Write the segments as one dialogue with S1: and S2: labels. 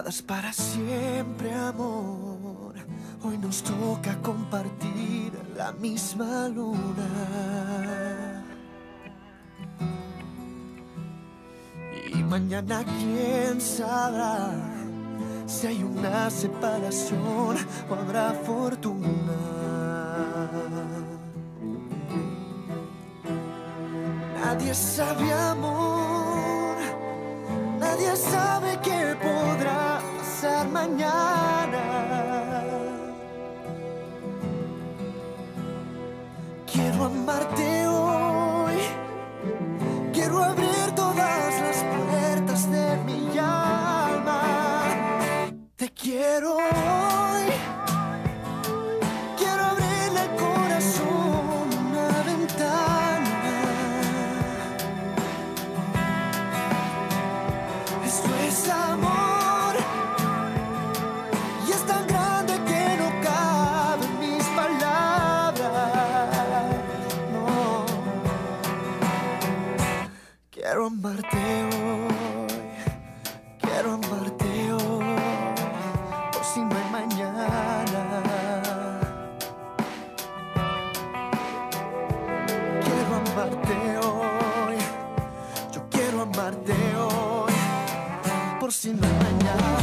S1: Dadas para siempre, amor. Hoy nos toca compartir la misma luna. Y mañana quién sabrá si hay una separación o habrá fortuna. Nadie sabe, amor, nadie sabe qué podrá pasar mañana. Quiero amarte hoy, quiero abrir todas las puertas de mi alma. Te quiero hoy, quiero abrirle el corazón una ventana. Esto es amor y es tan grande que no caben mis palabras. No, quiero amarte hoy, quiero amarte hoy, por si no hay mañana. Quiero amarte hoy, yo quiero amarte hoy, por si no hay mañana.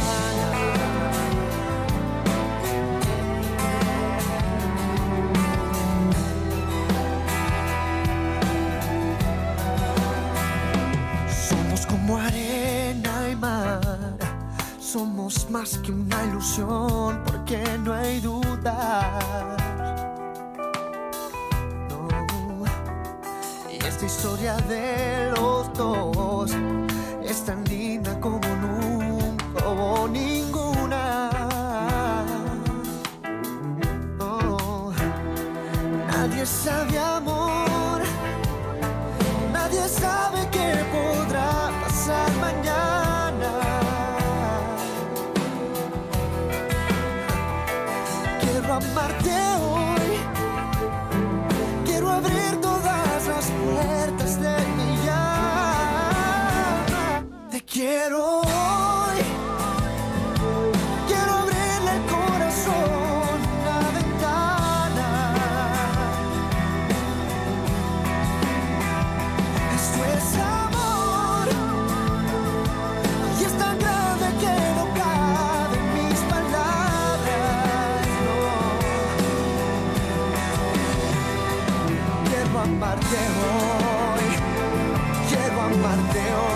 S1: Somos como arena y mar, somos más que una ilusión, porque no hay duda. No. Y esta historia de los dos es tan linda como nunca hubo ninguna. Oh. Nadie sabe, amor, nadie sabe qué podrá pasar mañana. Quiero amarte hoy, quiero abrir todas las puertas de mi alma. Te quiero hoy, quiero abrirle el corazón una ventana. Esto es amor y es tan grande que no caben mis palabras. No. Quiero amarte hoy, quiero amarte hoy,